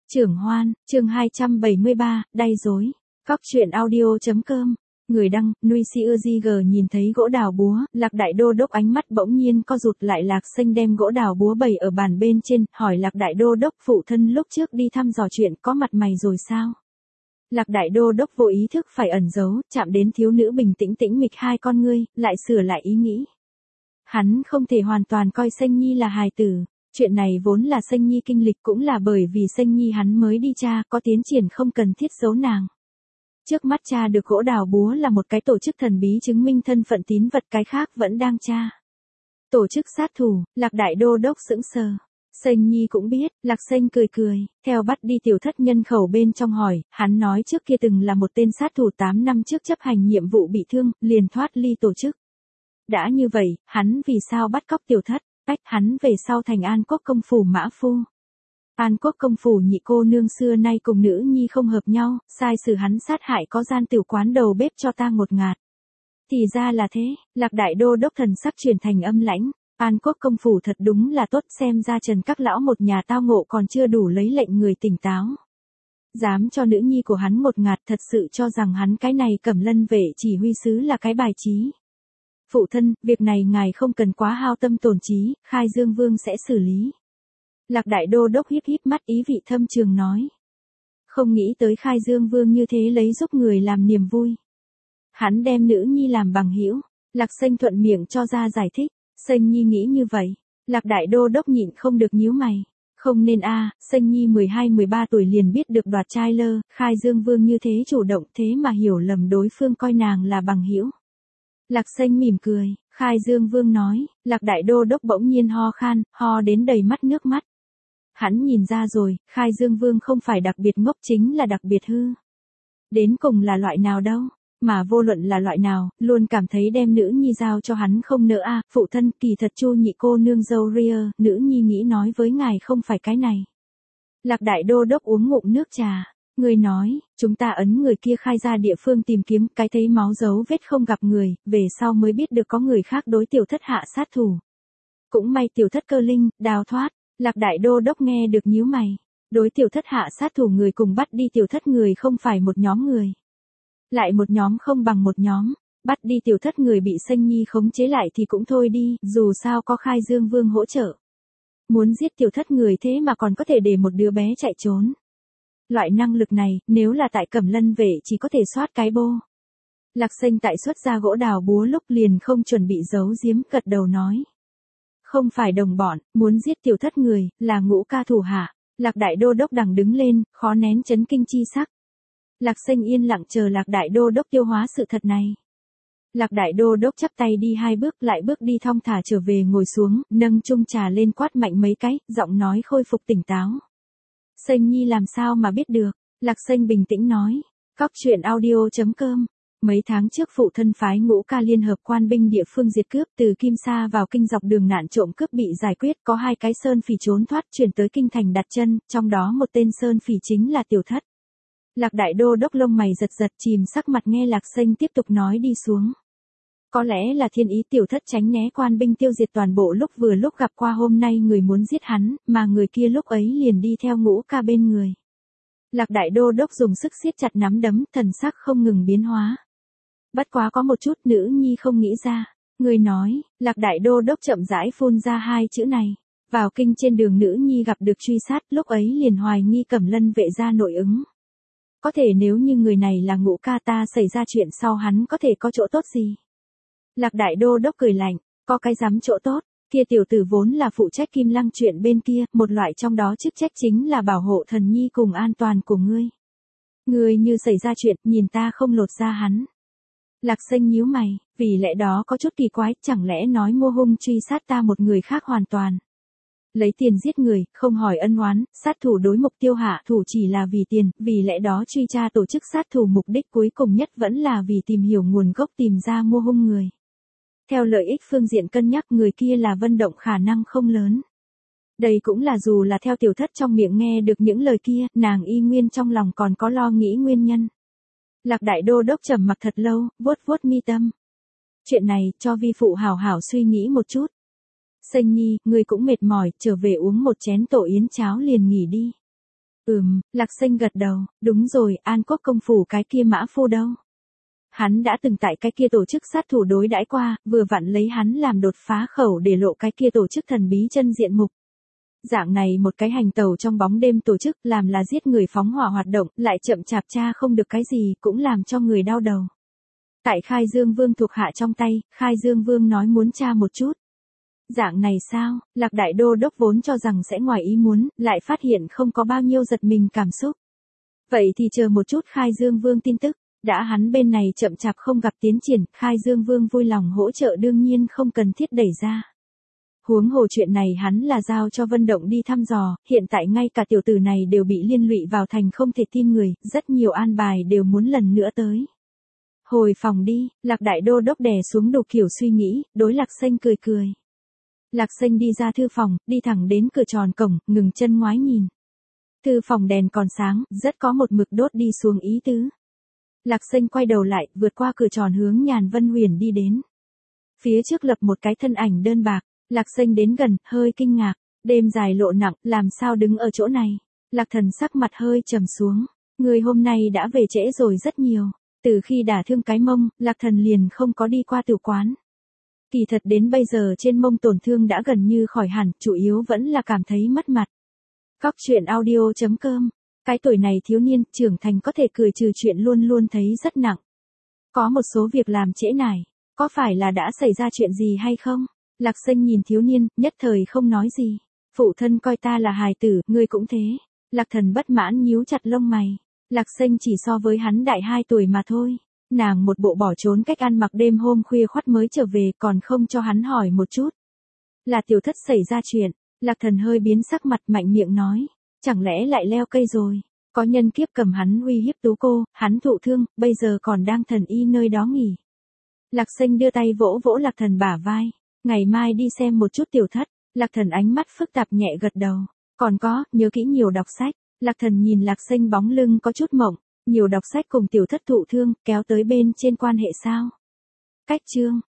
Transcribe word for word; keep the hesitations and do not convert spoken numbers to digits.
Trưởng Hoan, chương hai trăm bảy mươi ba, đay dối. Cóc truyện audio.com. Người đăng, Nuôi Siêu nhìn thấy gỗ đào búa, Lạc Đại Đô Đốc ánh mắt bỗng nhiên co rụt lại. Lạc Xanh đem gỗ đào búa bày ở bàn bên trên, hỏi Lạc Đại Đô Đốc phụ thân lúc trước đi thăm dò chuyện có mặt mày rồi sao? Lạc Đại Đô Đốc vô ý thức phải ẩn giấu, chạm đến thiếu nữ bình tĩnh tĩnh mịch hai con ngươi, lại sửa lại ý nghĩ. Hắn không thể hoàn toàn coi Xanh Nhi là hài tử. Chuyện này vốn là Xanh Nhi kinh lịch, cũng là bởi vì Xanh Nhi hắn mới đi tra, có tiến triển không cần thiết giấu nàng. Trước mắt tra được gỗ đào búa là một cái tổ chức thần bí chứng minh thân phận tín vật, cái khác vẫn đang tra. Tổ chức sát thủ, Lạc Đại Đô Đốc sững sờ. Xanh Nhi cũng biết, Lạc Xanh cười cười, theo bắt đi tiểu thất nhân khẩu bên trong hỏi, hắn nói trước kia từng là một tên sát thủ tám năm trước chấp hành nhiệm vụ bị thương, liền thoát ly tổ chức. Đã như vậy, hắn vì sao bắt cóc tiểu thất? Cách hắn về sau thành An Quốc công phủ mã phu. An Quốc công phủ nhị cô nương xưa nay cùng nữ nhi không hợp nhau, sai sử hắn sát hại có gian tiểu quán đầu bếp cho tang ngột ngạt. Thì ra là thế, Lạc Đại Đô Đốc thần sắc chuyển thành âm lãnh. An Quốc công phủ thật đúng là tốt, xem ra Trần các lão một nhà tao ngộ còn chưa đủ lấy lệnh người tỉnh táo. Dám cho nữ nhi của hắn ngột ngạt, thật sự cho rằng hắn cái này Cẩm Lân vệ chỉ huy sứ là cái bài trí. Phụ thân, việc này ngài không cần quá hao tâm tổn trí, Khai Dương Vương sẽ xử lý. Lạc Đại Đô Đốc híp híp mắt, ý vị thâm trường nói. Không nghĩ tới Khai Dương Vương như thế lấy giúp người làm niềm vui. Hắn đem nữ nhi làm bằng hữu. Lạc Xanh thuận miệng cho ra giải thích. Xanh Nhi nghĩ như vậy. Lạc Đại Đô Đốc nhịn không được nhíu mày. Không nên a, à, Xanh Nhi mười hai mười ba tuổi liền biết được đoạt trai lơ, Khai Dương Vương như thế chủ động, thế mà hiểu lầm đối phương coi nàng là bằng hữu. Lạc Xanh mỉm cười, Khai Dương Vương nói, Lạc Đại Đô Đốc bỗng nhiên ho khan, ho đến đầy mắt nước mắt. Hắn nhìn ra rồi, Khai Dương Vương không phải đặc biệt ngốc, chính là đặc biệt hư. Đến cùng là loại nào đâu, mà vô luận là loại nào, luôn cảm thấy đem nữ nhi giao cho hắn không nỡ a. À, phụ thân, kỳ thật Chu nhị cô nương dâu ria, nữ nhi nghĩ nói với ngài không phải cái này. Lạc Đại Đô Đốc uống ngụm nước trà. Người nói, chúng ta ấn người kia khai ra địa phương tìm kiếm, cái thấy máu dấu vết không gặp người, về sau mới biết được có người khác đối tiểu thất hạ sát thủ. Cũng may tiểu thất cơ linh, đào thoát. Lạc Đại Đô Đốc nghe được nhíu mày. Đối tiểu thất hạ sát thủ người cùng bắt đi tiểu thất người không phải một nhóm người. Lại một nhóm không bằng một nhóm. Bắt đi tiểu thất người bị Xanh Nhi khống chế lại thì cũng thôi đi, dù sao có Khai Dương Vương hỗ trợ. Muốn giết tiểu thất người thế mà còn có thể để một đứa bé chạy trốn. Loại năng lực này, nếu là tại Cẩm Lân vệ chỉ có thể soát cái bô. Lạc Xanh tại xuất ra gỗ đào búa lúc liền không chuẩn bị giấu giếm, gật đầu nói. Không phải đồng bọn, muốn giết tiểu thất người, là Ngũ ca thủ hạ. Lạc Đại Đô Đốc đằng đứng lên, khó nén chấn kinh chi sắc. Lạc Xanh yên lặng chờ Lạc Đại Đô Đốc tiêu hóa sự thật này. Lạc Đại Đô Đốc chắp tay đi hai bước, lại bước đi thong thả trở về ngồi xuống, nâng chung trà lên quát mạnh mấy cái, giọng nói khôi phục tỉnh táo. Xanh Nhi làm sao mà biết được, Lạc Xanh bình tĩnh nói, cóc truyện audio.com. Mấy tháng trước phụ thân phái Ngũ ca liên hợp quan binh địa phương diệt cướp, từ Kim Sa vào kinh dọc đường nạn trộm cướp bị giải quyết, có hai cái sơn phỉ trốn thoát chuyển tới kinh thành đặt chân, trong đó một tên sơn phỉ chính là tiểu thất. Lạc Đại Đô Đốc lông mày giật giật, chìm sắc mặt nghe Lạc Xanh tiếp tục nói đi xuống. Có lẽ là thiên ý tiểu thất tránh né quan binh tiêu diệt toàn bộ, lúc vừa lúc gặp qua hôm nay người muốn giết hắn, mà người kia lúc ấy liền đi theo Ngũ ca bên người. Lạc Đại Đô Đốc dùng sức siết chặt nắm đấm, thần sắc không ngừng biến hóa. Bất quá có một chút nữ nhi không nghĩ ra. Người nói, Lạc Đại Đô Đốc chậm rãi phun ra hai chữ này. Vào kinh trên đường nữ nhi gặp được truy sát, lúc ấy liền hoài nghi Cẩm Lân vệ ra nội ứng. Có thể nếu như người này là Ngũ ca ta xảy ra chuyện sau hắn có thể có chỗ tốt gì? Lạc Đại Đô Đốc cười lạnh, có cái dám chỗ tốt, kia tiểu tử vốn là phụ trách Kim Lăng chuyện bên kia, một loại trong đó chức trách chính là bảo hộ thần nhi cùng an toàn của ngươi. Ngươi như xảy ra chuyện, nhìn ta không lột ra hắn. Lạc Xanh nhíu mày, vì lẽ đó có chút kỳ quái, chẳng lẽ nói Mô Hung truy sát ta một người khác hoàn toàn. Lấy tiền giết người, không hỏi ân oán, sát thủ đối mục tiêu hạ thủ chỉ là vì tiền, vì lẽ đó truy tra tổ chức sát thủ mục đích cuối cùng nhất vẫn là vì tìm hiểu nguồn gốc, tìm ra Mô Hung người. Theo lợi ích phương diện cân nhắc, người kia là Vân Động khả năng không lớn. Đây cũng là dù là theo tiểu thất trong miệng nghe được những lời kia, nàng y nguyên trong lòng còn có lo nghĩ nguyên nhân. Lạc Đại Đô Đốc trầm mặc thật lâu, vuốt vuốt mi tâm. Chuyện này, cho vi phụ hảo hảo suy nghĩ một chút. Xanh Nhi, ngươi cũng mệt mỏi, trở về uống một chén tổ yến cháo liền nghỉ đi. Ừm, Lạc Xanh gật đầu, đúng rồi, An Quốc công phủ cái kia mã phu đâu? Hắn đã từng tại cái kia tổ chức sát thủ đối đãi qua, vừa vặn lấy hắn làm đột phá khẩu để lộ cái kia tổ chức thần bí chân diện mục. Dạng này một cái hành tàu trong bóng đêm tổ chức làm là giết người phóng hỏa hoạt động, lại chậm chạp tra không được cái gì, cũng làm cho người đau đầu. Tại Khai Dương Vương thuộc hạ trong tay, Khai Dương Vương nói muốn tra một chút. Dạng này sao, Lạc Đại Đô Đốc vốn cho rằng sẽ ngoài ý muốn, lại phát hiện không có bao nhiêu giật mình cảm xúc. Vậy thì chờ một chút Khai Dương Vương tin tức, đã hắn bên này chậm chạp không gặp tiến triển, Khai Dương Vương vui lòng hỗ trợ đương nhiên không cần thiết đẩy ra. Huống hồ chuyện này hắn là giao cho Vân Động đi thăm dò, hiện tại ngay cả tiểu tử này đều bị liên lụy vào thành không thể tin người, rất nhiều an bài đều muốn lần nữa tới. Hồi phòng đi, Lạc Đại Đô Đốc đè xuống đủ kiểu suy nghĩ, đối Lạc Xanh cười cười. Lạc Xanh đi ra thư phòng, đi thẳng đến cửa tròn cổng, ngừng chân ngoái nhìn. Thư phòng đèn còn sáng, rất có một mực đốt đi xuống ý tứ. Lạc Xanh quay đầu lại, vượt qua cửa tròn hướng Nhàn Vân Huyền đi đến. Phía trước lập một cái thân ảnh đơn bạc, Lạc Xanh đến gần, hơi kinh ngạc, đêm dài lộ nặng, làm sao đứng ở chỗ này. Lạc Thần sắc mặt hơi trầm xuống, người hôm nay đã về trễ rồi rất nhiều. Từ khi đả thương cái mông, Lạc Thần liền không có đi qua tử quán. Kỳ thật đến bây giờ trên mông tổn thương đã gần như khỏi hẳn, chủ yếu vẫn là cảm thấy mất mặt. Góc chuyện audio chấm com. Cái tuổi này thiếu niên, trưởng thành có thể cười trừ chuyện luôn luôn thấy rất nặng. Có một số việc làm trễ nải, có phải là đã xảy ra chuyện gì hay không? Lạc Xanh nhìn thiếu niên, nhất thời không nói gì. Phụ thân coi ta là hài tử, ngươi cũng thế. Lạc Thần bất mãn nhíu chặt lông mày. Lạc Xanh chỉ so với hắn đại hai tuổi mà thôi. Nàng một bộ bỏ trốn cách ăn mặc đêm hôm khuya khoắt mới trở về còn không cho hắn hỏi một chút. Là tiểu thất xảy ra chuyện, Lạc Thần hơi biến sắc mặt mạnh miệng nói. Chẳng lẽ lại leo cây rồi? Có nhân kiếp cầm hắn uy hiếp tú cô, hắn thụ thương, bây giờ còn đang thần y nơi đó nghỉ. Lạc Xanh đưa tay vỗ vỗ Lạc Thần bả vai. Ngày mai đi xem một chút tiểu thất. Lạc Thần ánh mắt phức tạp nhẹ gật đầu. Còn có, nhớ kỹ nhiều đọc sách. Lạc Thần nhìn Lạc Xanh bóng lưng có chút mộng. Nhiều đọc sách cùng tiểu thất thụ thương, kéo tới bên trên quan hệ sao? Cách chương.